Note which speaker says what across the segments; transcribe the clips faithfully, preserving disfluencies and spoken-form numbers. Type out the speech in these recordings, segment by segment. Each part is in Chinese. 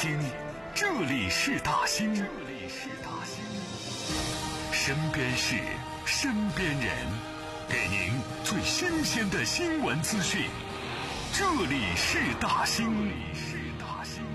Speaker 1: 兴，这里是大兴，这里是大兴。身边事，身边人，给您最新鲜的新闻资讯。这里是大兴，这里是大兴。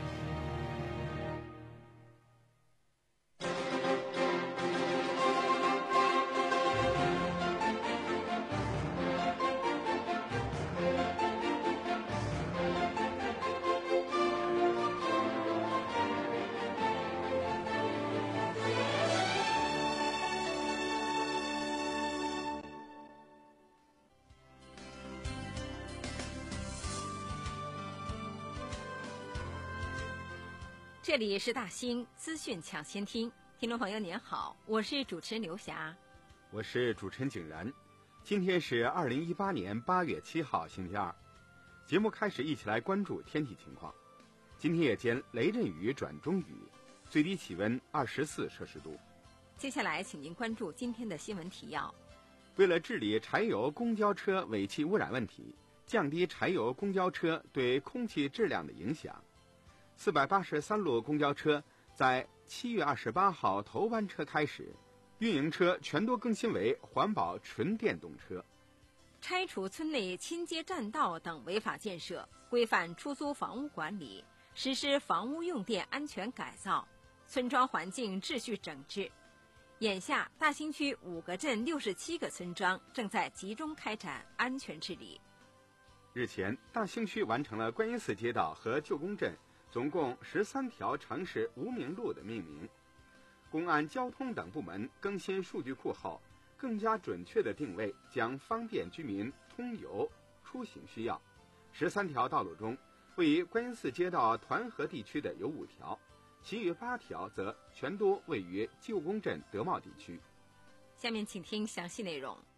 Speaker 2: 这里是大兴资讯抢先听，听众朋友您好，我是主持人刘霞，
Speaker 3: 我是主持人景然。今天是二零一八年八月七号，星期二。节目开始，一起来关注天气情况。今天夜间雷阵雨转中雨，最低气温二十四摄氏度。
Speaker 2: 接下来，请您关注今天的新闻提要。
Speaker 3: 为了治理柴油公交车尾气污染问题，降低柴油公交车对空气质量的影响，四百八十三路公交车在七月二十八号头班车开始，运营车全都更新为环保纯电动车。
Speaker 2: 拆除村内亲街占道等违法建设，规范出租房屋管理，实施房屋用电安全改造，村庄环境秩序整治。眼下，大兴区五个镇六十七个村庄正在集中开展安全治理。
Speaker 3: 日前，大兴区完成了观音寺街道和旧宫镇总共十三条城市无名路的命名。公安、交通等部门更新数据库后，更加准确的定位将方便居民通邮出行需要。十三条道路中，位于观音寺街道团河地区的有五条，其余八条则全都位于旧宫镇德茂地区。
Speaker 2: 下面请听详细内容。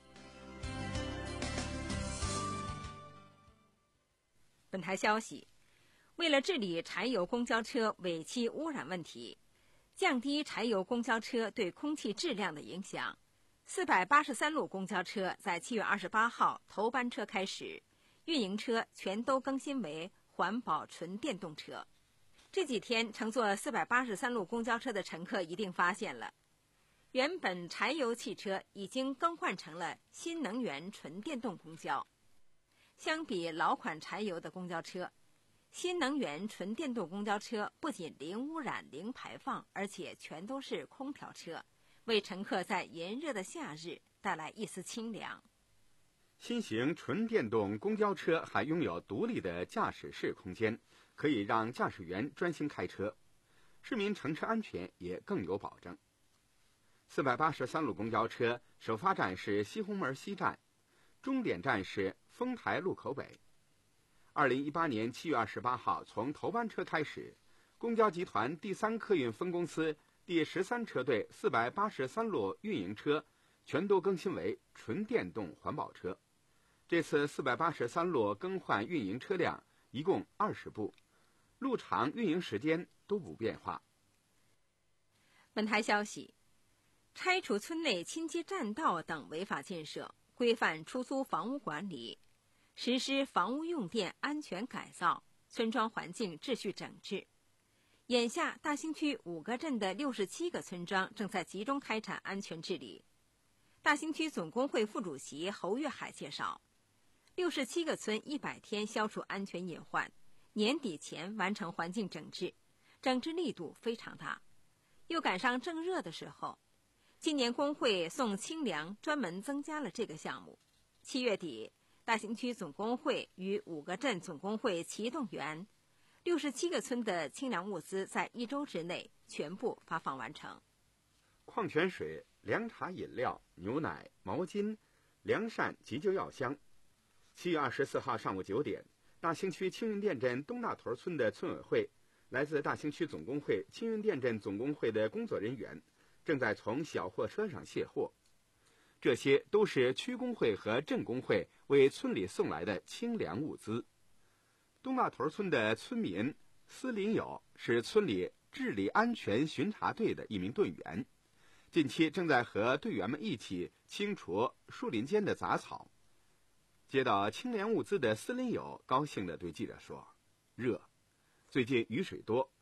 Speaker 2: 本台消息，为了治理柴油公交车尾气污染问题，降低柴油公交车对空气质量的影响，四百八十三路公交车在七月二十八号头班车开始，运营车全都更新为环保纯电动车。这几天乘坐四百八十三路公交车的乘客一定发现了，原本柴油汽车已经更换成了新能源纯电动公交。相比老款柴油的公交车，新能源纯电动公交车不仅零污染、零排放，而且全都是空调车，为乘客在炎热的夏日带来一丝清凉。
Speaker 3: 新型纯电动公交车还拥有独立的驾驶室空间，可以让驾驶员专心开车，市民乘车安全也更有保证。四百八十三路公交车首发站是西红门西站，终点站是丰台路口北。二零一八年七月二十八号从头班车开始，公交集团第三客运分公司第十三车队四百八十三路运营车全都更新为纯电动环保车。这次四百八十三路更换运营车辆一共二十部，路长运营时间都不变化。
Speaker 2: 本台消息，拆除村内亲街占道等违法建设，规范出租房屋管理，实施房屋用电安全改造，村庄环境秩序整治。眼下，大兴区五个镇的六十七个村庄正在集中开展安全治理。大兴区总工会副主席侯月海介绍，六十七个村一百天消除安全隐患，年底前完成环境整治，整治力度非常大。又赶上正热的时候，今年工会送清凉专门增加了这个项目。七月底，大兴区总工会与五个镇总工会齐动员，六十七个村的清凉物资在一周之内全部发放完成。
Speaker 3: 矿泉水、凉茶饮料、牛奶、毛巾、凉扇、急救药箱。七月二十四号上午九点，大兴区青云店镇东大屯村的村委会，来自大兴区总工会、青云店镇总工会的工作人员正在从小货车上卸货。这些都是区工会和镇工会为村里送来的清凉物资。东大屯村的村民司林友是村里治理安全巡查队的一名队员，近期正在和队员们一起清除树林间的杂草。接到清凉物资的司林友高兴地对记者说：热，最近雨水多，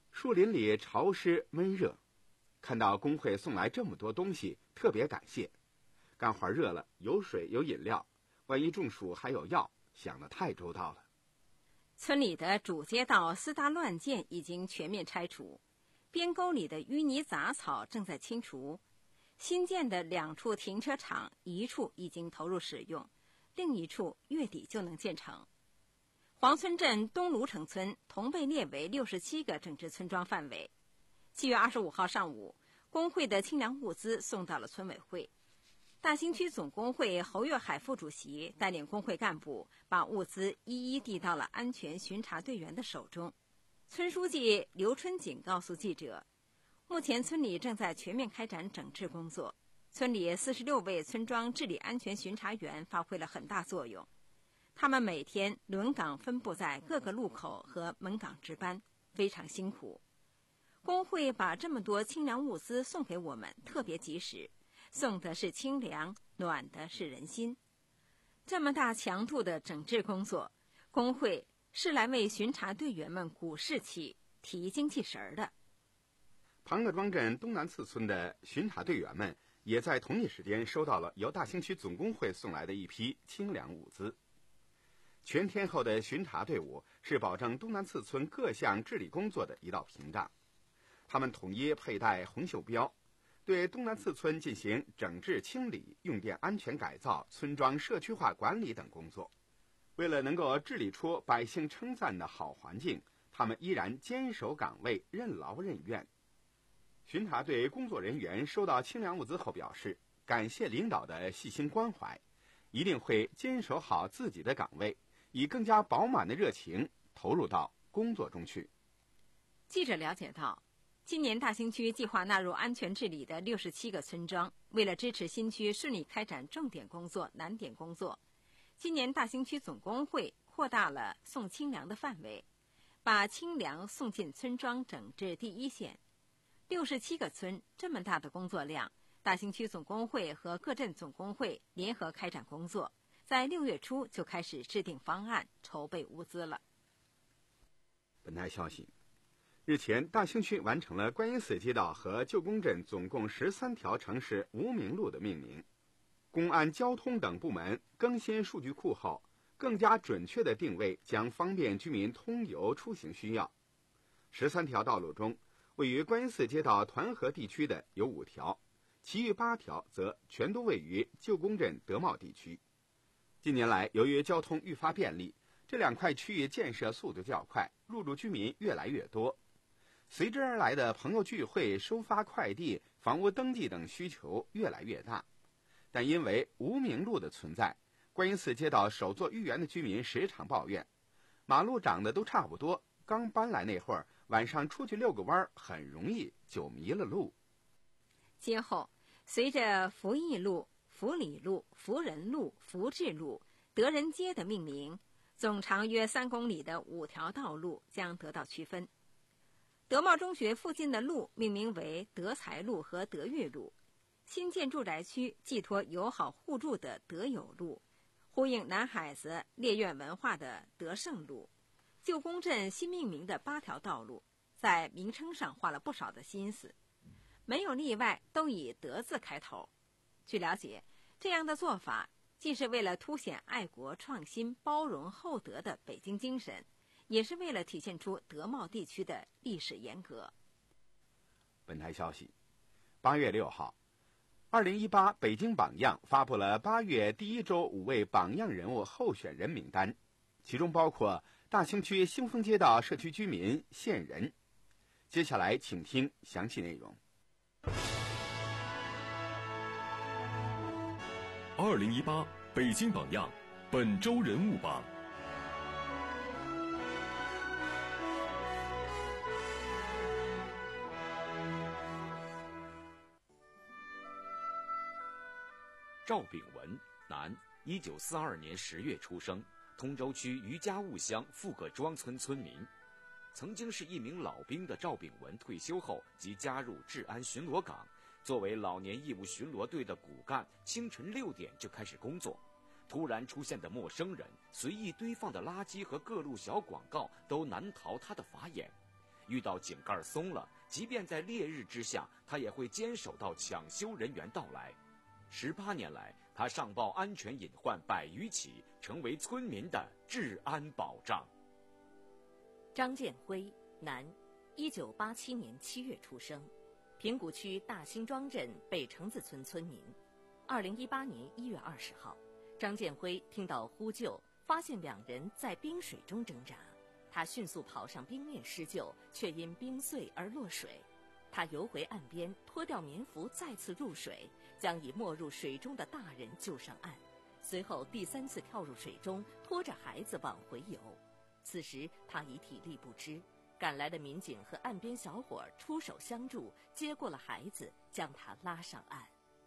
Speaker 3: 树林里潮湿闷热，看到工会送来这么多东西，特别感谢。干活热了，有水有饮料，万一中暑还有药，想得太周到了。
Speaker 2: 村里的主街道四大乱建已经全面拆除，边沟里的淤泥杂草正在清除。新建的两处停车场，一处已经投入使用，另一处月底就能建成。黄村镇东芦城村同被列为六十七个整治村庄范围。七月二十五号上午，工会的清凉物资送到了村委会。大兴区总工会侯月海副主席带领工会干部把物资一一递到了安全巡查队员的手中。村书记刘春锦告诉记者，目前村里正在全面开展整治工作，村里四十六位村庄治理安全巡查员发挥了很大作用。他们每天轮岗分布在各个路口和门岗值班，非常辛苦。工会把这么多清凉物资送给我们，特别及时，送的是清凉，暖的是人心。这么大强度的整治工作，工会是来为巡查队员们鼓士气、提精气神儿的。
Speaker 3: 庞各庄镇东南次村的巡查队员们也在同一时间收到了由大兴区总工会送来的一批清凉物资。全天候的巡查队伍是保证东南次村各项治理工作的一道屏障。他们统一佩戴红袖标，对东南次村进行整治清理、用电安全改造、村庄社区化管理等工作。为了能够治理出百姓称赞的好环境，他们依然坚守岗位，任劳任怨。巡查队工作人员收到清凉物资后表示，感谢领导的细心关怀，一定会坚守好自己的岗位，以更加饱满的热情投入到工作中去。
Speaker 2: 记者了解到，今年大兴区计划纳入安全治理的六十七个村庄，为了支持新区顺利开展重点工作、难点工作，今年大兴区总工会扩大了送清凉的范围，把清凉送进村庄整治第一线。六十七个村，这么大的工作量，大兴区总工会和各镇总工会联合开展工作，在六月初就开始制定方案、筹备物资了。
Speaker 3: 本台消息，日前，大兴区完成了观音寺街道和旧宫镇总共十三条城市无名路的命名。公安、交通等部门更新数据库后，更加准确的定位将方便居民通邮出行需要。十三条道路中，位于观音寺街道团河地区的有五条，其余八条则全都位于旧宫镇德茂地区。近年来，由于交通愈发便利，这两块区域建设速度较快，入住居民越来越多。随之而来的朋友聚会、收发快递、房屋登记等需求越来越大。但因为无名路的存在，观音寺街道首座御园的居民时常抱怨，马路长得都差不多，刚搬来那会儿，晚上出去遛个弯很容易就迷了路。
Speaker 2: 今后，随着福义路、福里路、福仁路、福智路、德仁街的命名，总长约三公里的五条道路将得到区分。德茂中学附近的路命名为德才路和德育路，新建住宅区寄托友好互助的德友路，呼应南海子烈苑文化的德胜路。旧宫镇新命名的八条道路，在名称上花了不少的心思，没有例外都以德字开头。据了解，这样的做法既是为了凸显爱国、创新、包容、厚德的北京精神，也是为了体现出德茂地区的历史沿革。
Speaker 3: 本台消息，八月六号，二零一八北京榜样发布了八月第一周五位榜样人物候选人名单，其中包括大兴区兴丰街道社区居民县人。接下来请听详细内容。
Speaker 1: 二零一八北京榜样本周人物榜。
Speaker 4: 赵炳文，男，一九四二年十月出生，通州区余家务乡富各庄村村民。曾经是一名老兵的赵炳文退休后即加入治安巡逻岗，作为老年义务巡逻队的骨干，清晨六点就开始工作。突然出现的陌生人、随意堆放的垃圾和各路小广告都难逃他的法眼。 遇到井盖松了，即便在烈日之下，他也会坚守到抢修人员到来。十八年来，他上报安全隐患百余起，成为村民的治安保障。
Speaker 5: 张建辉，男，一九八七年七月出生，平谷区大辛庄镇北城子村村民。二零一八年一月二十号，张建辉听到呼救，发现两人在冰水中挣扎，他迅速跑上冰面施救，却因冰碎而落水。他游回岸边，脱掉棉服，再次入水，将已没入水中的大人救上岸。随后第三次跳入水中，拖着孩子往回游。此时他已体力不支，赶来的民警和岸边小伙出手相助，接过了孩子，将他拉上岸。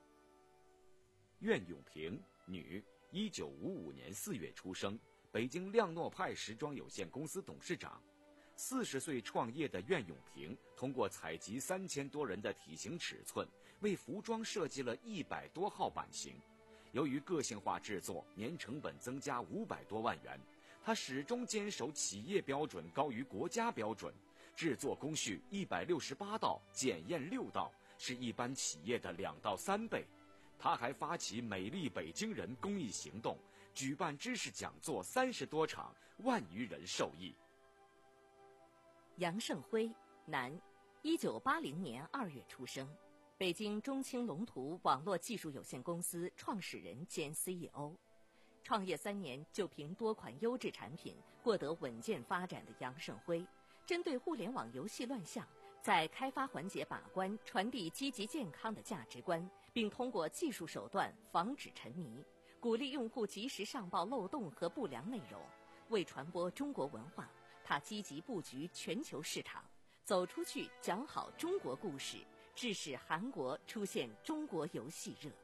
Speaker 4: 苑永平，女，一九五五年四月出生，北京亮诺派时装有限公司董事长。四十岁创业的苑永平，通过采集三千多人的体型尺寸，为服装设计了一百多号版型。由于个性化制作，年成本增加五百多万元。他始终坚守企业标准高于国家标准，制作工序一百六十八道，检验六道，是一般企业的两到三倍。他还发起美丽北京人公益行动，举办知识讲座三十多场，万余人受益。
Speaker 5: 杨胜辉，男，一九八零年二月出生，北京中青龙图网络技术有限公司创始人兼 C E O。创业三年就凭多款优质产品获得稳健发展的杨胜辉，针对互联网游戏乱象，在开发环节把关，传递积极健康的价值观，并通过技术手段防止沉迷，鼓励用户及时上报漏洞和不良内容。为传播中国文化，他积极布局全球市场，走出去讲好中国故事，致使韩国出现中国游戏热。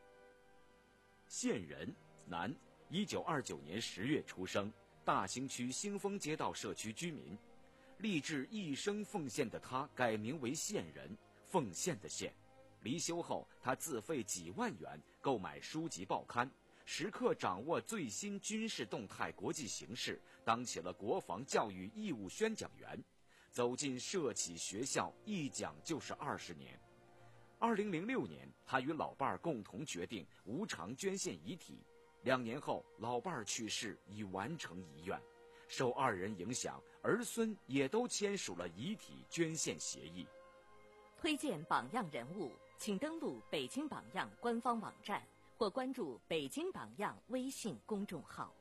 Speaker 4: 县人，男，一九二九年十月出生，大兴区兴丰街道社区居民。立志一生奉献的他改名为县人，奉献的献。离休后，他自费几万元购买书籍报刊，时刻掌握最新军事动态国际形势，当起了国防教育义务宣讲员。走进社企学校，一讲就是二十年。二零零六年，他与老伴儿共同决定无偿捐献遗体。两年后，老伴儿去世，已完成遗愿。受二人影响，儿孙也都签署了遗体捐献协议。
Speaker 5: 推荐榜样人物，请登录北京榜样官方网站或关注北京榜样微信公众号。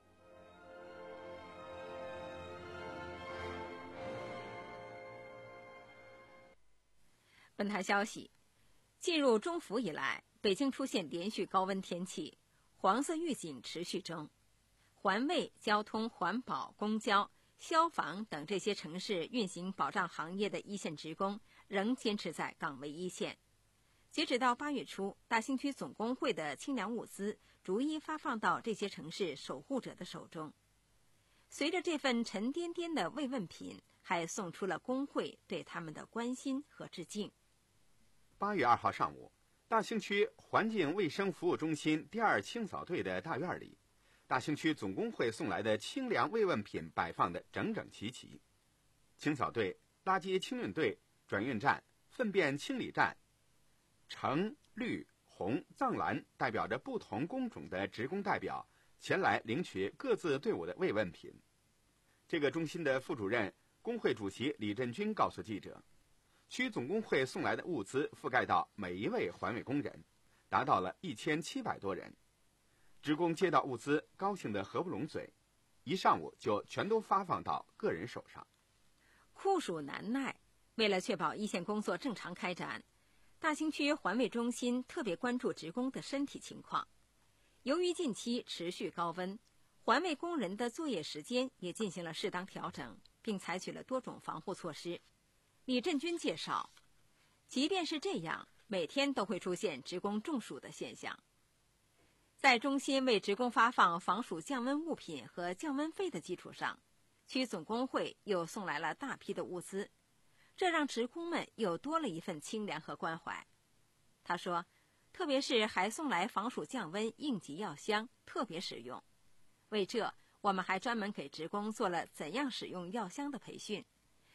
Speaker 2: 本台消息，进入中伏以来，北京出现连续高温天气，黄色预警持续中。环卫、交通、环保、公交、消防等这些城市运行保障行业的一线职工仍坚持在岗位一线。截止到八月初，大兴区总工会的清凉物资逐一发放到这些城市守护者的手中。随着这份沉甸甸的慰问品，还送出了工会对他们的关心和致敬。
Speaker 3: 八月二号上午，大兴区环境卫生服务中心第二清扫队的大院里，大兴区总工会送来的清凉慰问品摆放得整整齐齐。清扫队、垃圾清运队、转运站、粪便清理站，橙、绿、红、藏蓝代表着不同工种的职工代表前来领取各自队伍的慰问品。这个中心的副主任、工会主席李振军告诉记者，区总工会送来的物资覆盖到每一位环卫工人，达到了一千七百多人。职工接到物资，高兴得合不拢嘴，一上午就全都发放到个人手上。
Speaker 2: 酷暑难耐，为了确保一线工作正常开展，大兴区环卫中心特别关注职工的身体情况。由于近期持续高温，环卫工人的作业时间也进行了适当调整，并采取了多种防护措施。李振军介绍，即便是这样，每天都会出现职工中暑的现象。在中心为职工发放防暑降温物品和降温费的基础上，区总工会又送来了大批的物资，这让职工们又多了一份清凉和关怀。他说，特别是还送来防暑降温应急药箱，特别实用。为这，我们还专门给职工做了怎样使用药箱的培训，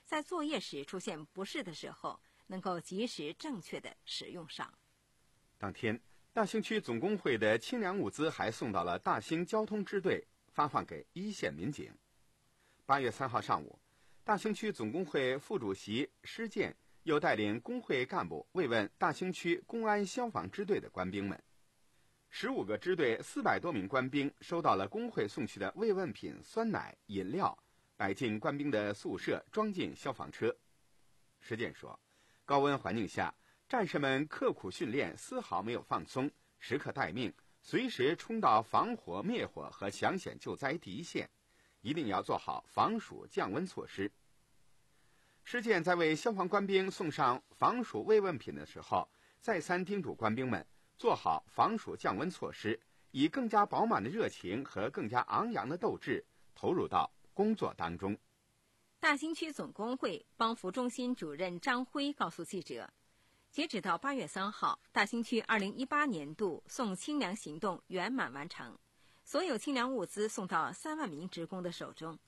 Speaker 2: 在作业时出现不适的时候，能够及时正确地使用上。
Speaker 3: 当天，大兴区总工会的清凉物资还送到了大兴交通支队，发放给一线民警。八月三号上午，大兴区总工会副主席施建又带领工会干部慰问大兴区公安消防支队的官兵们。十五个支队四百多名官兵收到了工会送去的慰问品、酸奶、饮料，摆进官兵的宿舍，装进消防车。施建说，高温环境下，战士们刻苦训练，丝毫没有放松，时刻待命，随时冲到防火灭火和抢险救灾第一线，一定要做好防暑降温措施。施建在为消防官兵送上防暑慰问品的时候，再三叮嘱官兵们做好防暑降温措施，以更加饱满的热情和更加昂扬的斗志投入到工作当中。
Speaker 2: 大兴区总工会帮扶中心主任张辉告诉记者，截止到八月三号，大兴区二零一八年度送清凉行动圆满完成，所有清凉物资送到三万名职工的手中。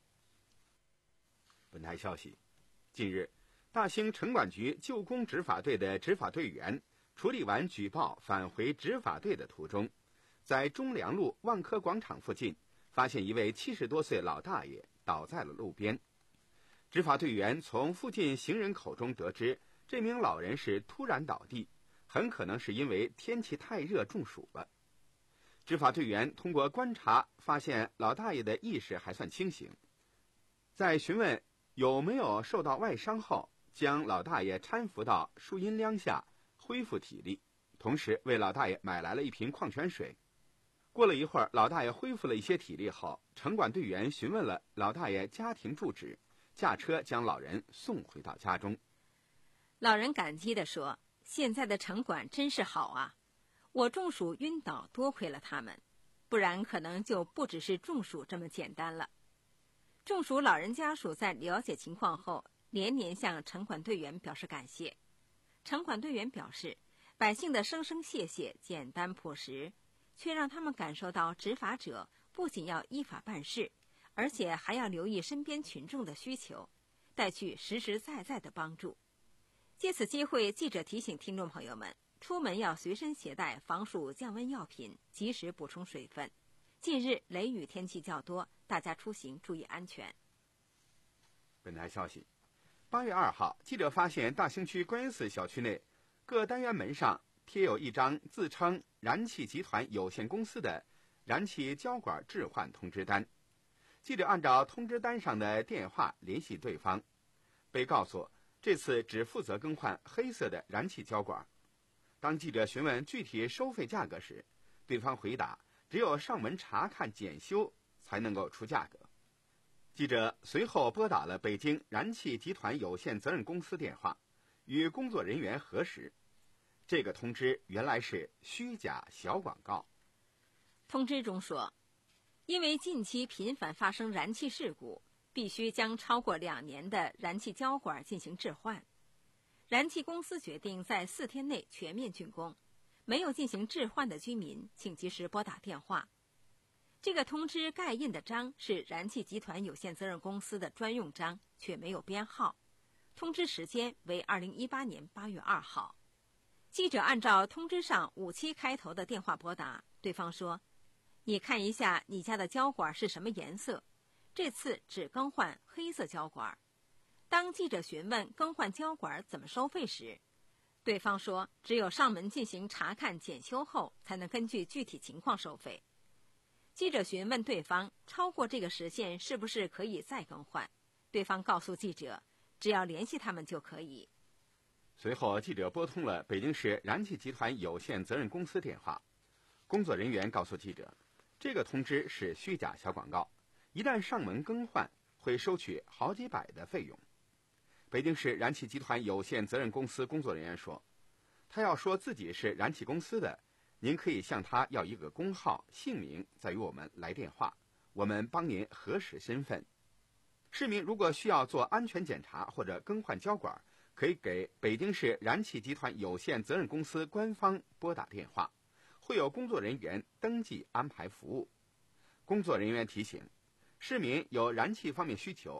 Speaker 3: 本台消息，近日，大兴城管局旧工执法队的执法队员处理完举报返回执法队的途中，在中粮路万科广场附近发现一位七十多岁老大爷倒在了路边。执法队员从附近行人口中得知，这名老人是突然倒地，很可能是因为天气太热中暑了。执法队员通过观察发现老大爷的意识还算清醒，在询问有没有受到外伤后，将老大爷搀扶到树荫梁下恢复体力，同时为老大爷买来了一瓶矿泉水。过了一会儿，老大爷恢复了一些体力后，城管队员询问了老大爷家庭住址，驾车将老人送回到家中。
Speaker 2: 老人感激地说，现在的城管真是好啊，我中暑晕倒多亏了他们，不然可能就不只是中暑这么简单了。中暑老人家属在了解情况后，连连向城管队员表示感谢。城管队员表示，百姓的声声谢谢简单朴实，却让他们感受到执法者不仅要依法办事，而且还要留意身边群众的需求，带去实实在在的帮助。借此机会，记者提醒听众朋友们，出门要随身携带防暑降温药品，及时补充水分。近日雷雨天气较多，大家出行注意安全。
Speaker 3: 本台消息，八月二号，记者发现大兴区观音寺小区内各单元门上贴有一张自称燃气集团有限公司的燃气交管置换通知单。记者按照通知单上的电话联系对方，被告诉这次只负责更换黑色的燃气交管。当记者询问具体收费价格时，对方回答只有上门查看检修才能够出价格。记者随后拨打了北京燃气集团有限责任公司电话，与工作人员核实，这个通知原来是虚假小广告。
Speaker 2: 通知中说，因为近期频繁发生燃气事故，必须将超过两年的燃气交管进行置换。燃气公司决定在四天内全面竣工，没有进行置换的居民请及时拨打电话。这个通知盖印的章是燃气集团有限责任公司的专用章，却没有编号。通知时间为二零一八年八月二号。记者按照通知上五七开头的电话拨打，对方说，你看一下你家的交管是什么颜色，这次只更换黑色交管。当记者询问更换交管怎么收费时，对方说只有上门进行查看检修后，才能根据具体情况收费。记者询问对方超过这个时限是不是可以再更换，对方告诉记者只要联系他们就可以。
Speaker 3: 随后记者拨通了北京市燃气集团有限责任公司电话，工作人员告诉记者，这个通知是虚假小广告，一旦上门更换会收取好几百的费用。北京市燃气集团有限责任公司工作人员说，他要说自己是燃气公司的，您可以向他要一个工号，姓名，再与我们来电话，我们帮您核实身份。市民如果需要做安全检查或者更换交管，可以给北京市燃气集团有限责任公司官方拨打电话，会有工作人员登记安排服务。工作人员提醒，市民有燃气方面需求，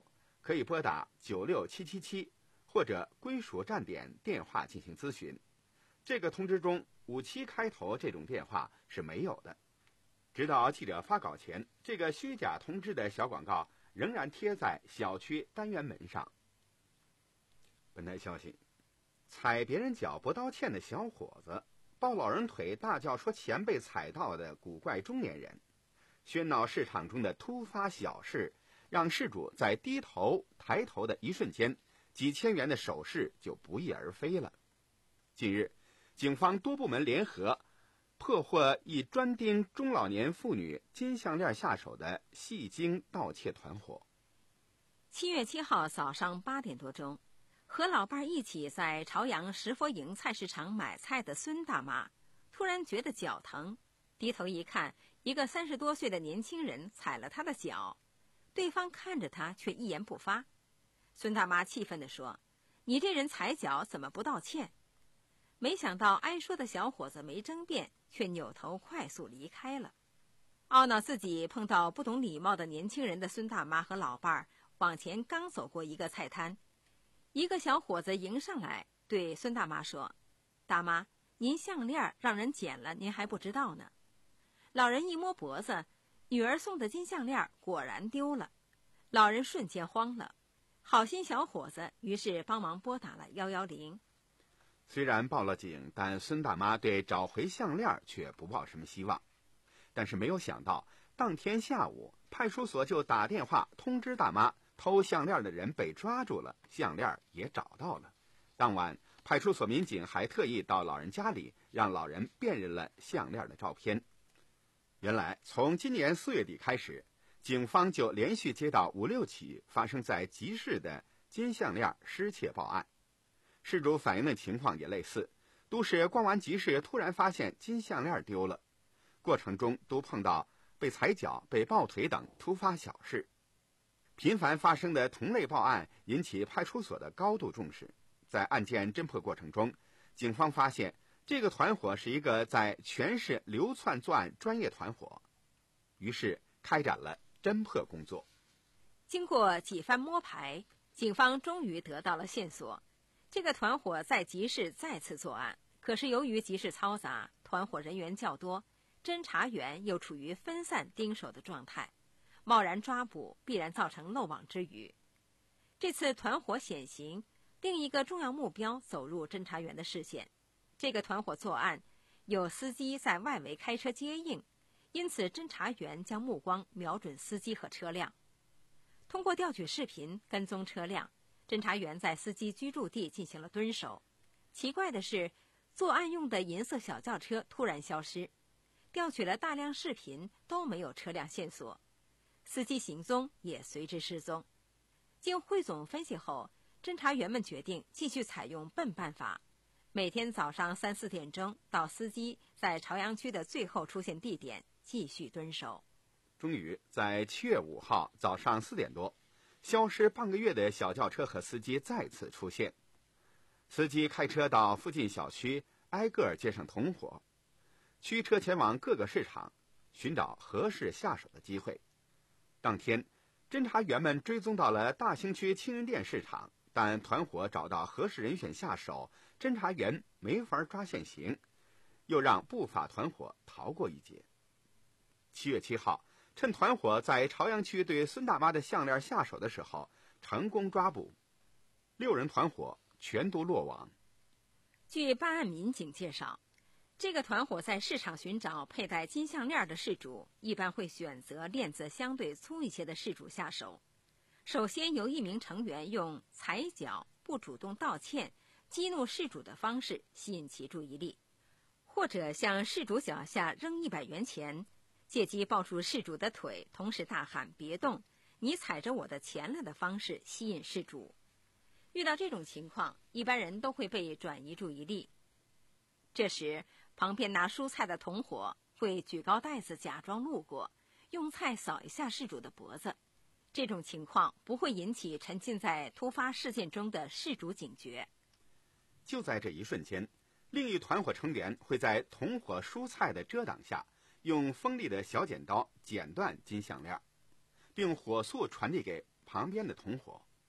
Speaker 3: 可以拨打九六七七七或者归属站点电话进行咨询。这个通知中五七开头这种电话是没有的。直到记者发稿前，这个虚假通知的小广告仍然贴在小区单元门上。本台消息，踩别人脚不道歉的小伙子，抱老人腿大叫说钱被踩到的古怪中年人，喧闹市场中的突发小事，让事主在低头抬头的一瞬间，几千元的首饰就不翼而飞了。近日，警方多部门联合破获一专盯中老年妇女金项链下手的戏精盗窃团伙。
Speaker 2: 七月七号早上八点多钟，和老伴一起在朝阳石佛营菜市场买菜的孙大妈突然觉得脚疼，低头一看，一个三十多岁的年轻人踩了她的脚，对方看着她却一言不发。孙大妈气愤地说：“你这人踩脚怎么不道歉？”没想到挨说的小伙子没争辩，却扭头快速离开了。懊恼自己碰到不懂礼貌的年轻人的孙大妈和老伴儿往前刚走过一个菜摊，一个小伙子迎上来对孙大妈说：“大妈，您项链让人捡了，您还不知道呢。”老人一摸脖子，女儿送的金项链果然丢了。老人瞬间慌了，好心小伙子于是帮忙拨打了一一零。
Speaker 3: 虽然报了警，但孙大妈对找回项链却不抱什么希望。但是没有想到，当天下午派出所就打电话通知大妈，偷项链的人被抓住了，项链也找到了。当晚，派出所民警还特意到老人家里，让老人辨认了项链的照片。原来，从今年四月底开始，警方就连续接到五六起发生在集市的金项链失窃报案。事主反映的情况也类似，都是逛完集市突然发现金项链丢了，过程中都碰到被踩脚、被抱腿等突发小事。频繁发生的同类报案引起派出所的高度重视。在案件侦破过程中，警方发现这个团伙是一个在全市流窜作案专业团伙，于是开展了侦破工作。
Speaker 2: 经过几番摸排，警方终于得到了线索。这个团伙在集市再次作案，可是由于集市嘈杂，团伙人员较多，侦查员又处于分散盯守的状态，贸然抓捕必然造成漏网之鱼。这次团伙显形，另一个重要目标走入侦查员的视线。这个团伙作案，有司机在外围开车接应，因此侦查员将目光瞄准司机和车辆。通过调取视频跟踪车辆，侦查员在司机居住地进行了蹲守。奇怪的是，作案用的银色小轿车突然消失，调取了大量视频都没有车辆线索，司机行踪也随之失踪。经汇总分析后，侦查员们决定继续采用笨办法，每天早上三四点钟到司机在朝阳区的最后出现地点继续蹲守。
Speaker 3: 终于在七月五号早上四点多，消失半个月的小轿车和司机再次出现。司机开车到附近小区，挨个接上同伙，驱车前往各个市场，寻找合适下手的机会。当天，侦查员们追踪到了大兴区青云店市场，但团伙找到合适人选下手，侦查员没法抓现行，又让不法团伙逃过一劫。七月七号，趁团伙在朝阳区对孙大妈的项链下手的时候，成功抓捕六人，团伙全都落网。
Speaker 2: 据办案民警介绍，这个团伙在市场寻找佩戴金项链的事主，一般会选择链子相对粗一些的事主下手。首先由一名成员用踩脚、不主动道歉、激怒事主的方式吸引其注意力，或者向事主脚下扔一百元钱，借机抱住事主的腿，同时大喊别动，你踩着我的钱了的方式吸引事主。遇到这种情况，一般人都会被转移注意力。这时旁边拿蔬菜的同伙会举高袋子假装路过，用菜扫一下事主的脖子。这种情况不会引起沉浸在突发事件中的事主警觉。
Speaker 3: 就在这一瞬间，另一团伙成员会在同伙蔬菜的遮挡下，用锋利的小剪刀剪断金项链，并火速传递给旁边的同伙。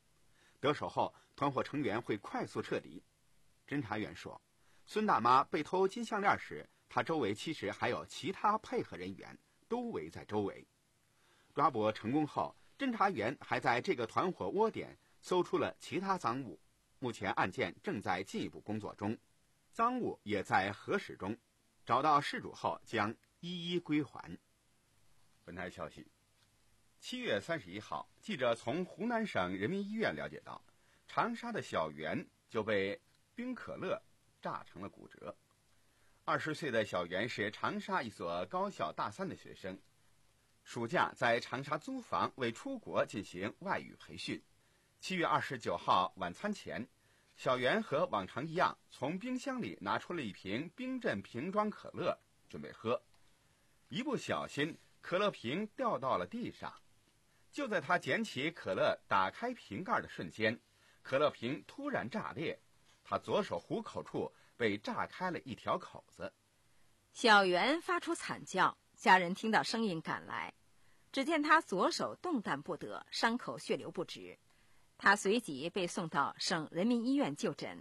Speaker 3: 得手后，团伙成员会快速撤离。侦查员说，孙大妈被偷金项链时，她周围其实还有其他配合人员，都围在周围。抓捕成功后，侦查员还在这个团伙窝点搜出了其他赃物，目前案件正在进一步工作中，赃物也在核实中，找到失主后将一一归还。本台消息，七月三十一号，记者从湖南省人民医院了解到，长沙的小袁就被冰可乐炸成了骨折。二十岁的小袁是长沙一所高校大三的学生，暑假在长沙租房为出国进行外语培训。七月二十九号晚餐前，小袁和往常一样，从冰箱里拿出了一瓶冰镇瓶装可乐，准备喝。一不小心，可乐瓶掉到了地上。就在他捡起可乐打开瓶盖的瞬间，可乐瓶突然炸裂，他左手虎口处被炸开了一条口子。
Speaker 2: 小袁发出惨叫，家人听到声音赶来，只见他左手动弹不得，伤口血流不止。他随即被送到省人民医院就诊。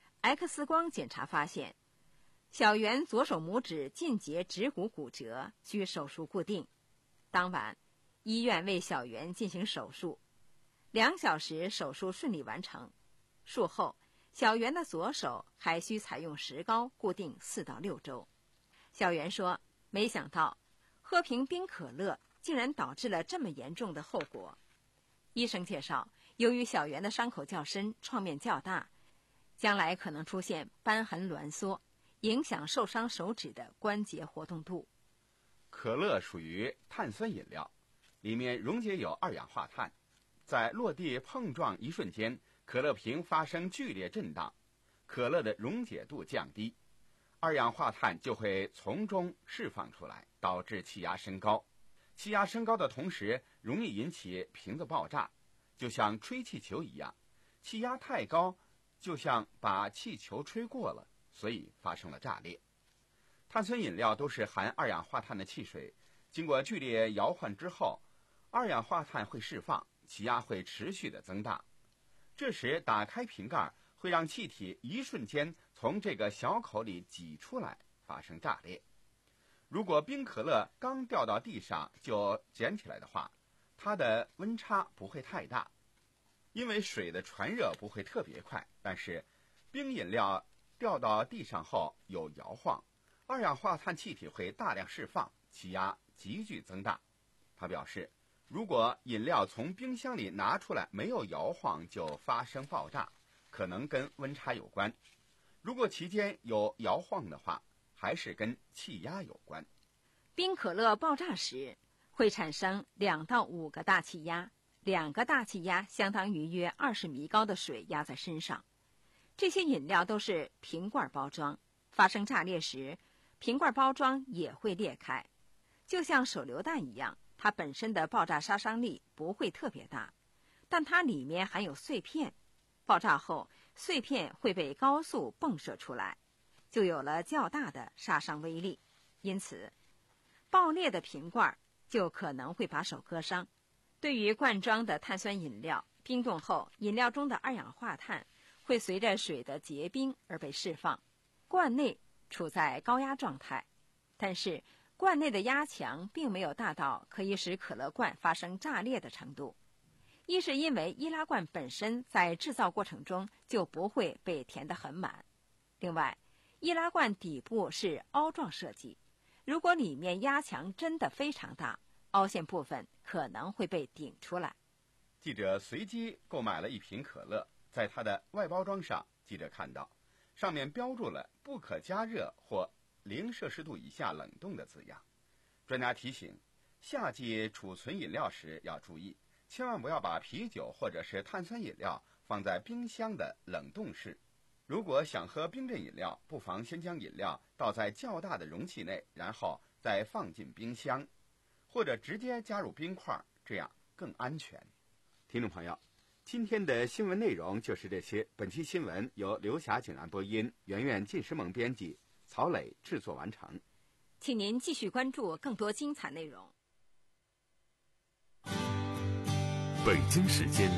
Speaker 2: X 光检查发现，小袁左手拇指近节指骨骨折，需手术固定。当晚，医院为小袁进行手术，两小时手术顺利完成。术后，小袁的左手还需采用石膏固定四到六周。小袁说，没想到喝瓶冰可乐竟然导致了这么严重的后果。医生介绍，由于小袁的伤口较深，创面较大，将来可能出现瘢痕挛缩，影响受伤手指的关节活动度。
Speaker 3: 可乐属于碳酸饮料，里面溶解有二氧化碳，在落地碰撞一瞬间，可乐瓶发生剧烈震荡，可乐的溶解度降低，二氧化碳就会从中释放出来，导致气压升高。气压升高的同时，容易引起瓶子爆炸，就像吹气球一样，气压太高，就像把气球吹过了，所以发生了炸裂。碳酸饮料都是含二氧化碳的汽水，经过剧烈摇晃之后，二氧化碳会释放，气压会持续的增大。这时打开瓶盖，会让气体一瞬间从这个小口里挤出来，发生炸裂。如果冰可乐刚掉到地上就捡起来的话，它的温差不会太大，因为水的传热不会特别快，但是冰饮料掉到地上后有摇晃，二氧化碳气体会大量释放，气压急剧增大。他表示，如果饮料从冰箱里拿出来没有摇晃就发生爆炸，可能跟温差有关；如果期间有摇晃的话，还是跟气压有关。
Speaker 2: 冰可乐爆炸时会产生两到五个大气压，两个大气压相当于约二十米高的水压在身上。这些饮料都是瓶罐包装，发生炸裂时，瓶罐包装也会裂开，就像手榴弹一样，它本身的爆炸杀伤力不会特别大，但它里面含有碎片，爆炸后碎片会被高速迸射出来，就有了较大的杀伤威力。因此，爆裂的瓶罐就可能会把手割伤。对于罐装的碳酸饮料，冰冻后饮料中的二氧化碳会随着水的结冰而被释放，罐内处在高压状态，但是罐内的压强并没有大到可以使可乐罐发生炸裂的程度。一是因为易拉罐本身在制造过程中就不会被填得很满，另外易拉罐底部是凹状设计，如果里面压强真的非常大，凹陷部分可能会被顶出来。
Speaker 3: 记者随机购买了一瓶可乐，在它的外包装上，记者看到上面标注了不可加热或零摄氏度以下冷冻的字样。专家提醒，夏季储存饮料时要注意，千万不要把啤酒或者是碳酸饮料放在冰箱的冷冻室。如果想喝冰镇饮料，不妨先将饮料倒在较大的容器内，然后再放进冰箱，或者直接加入冰块，这样更安全。听众朋友，今天的新闻内容就是这些。本期新闻由刘霞景然播音，圆圆晋时蒙编辑，曹磊制作完成。
Speaker 2: 请您继续关注更多精彩内容。
Speaker 1: 北京时间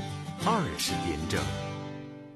Speaker 1: 二十点整。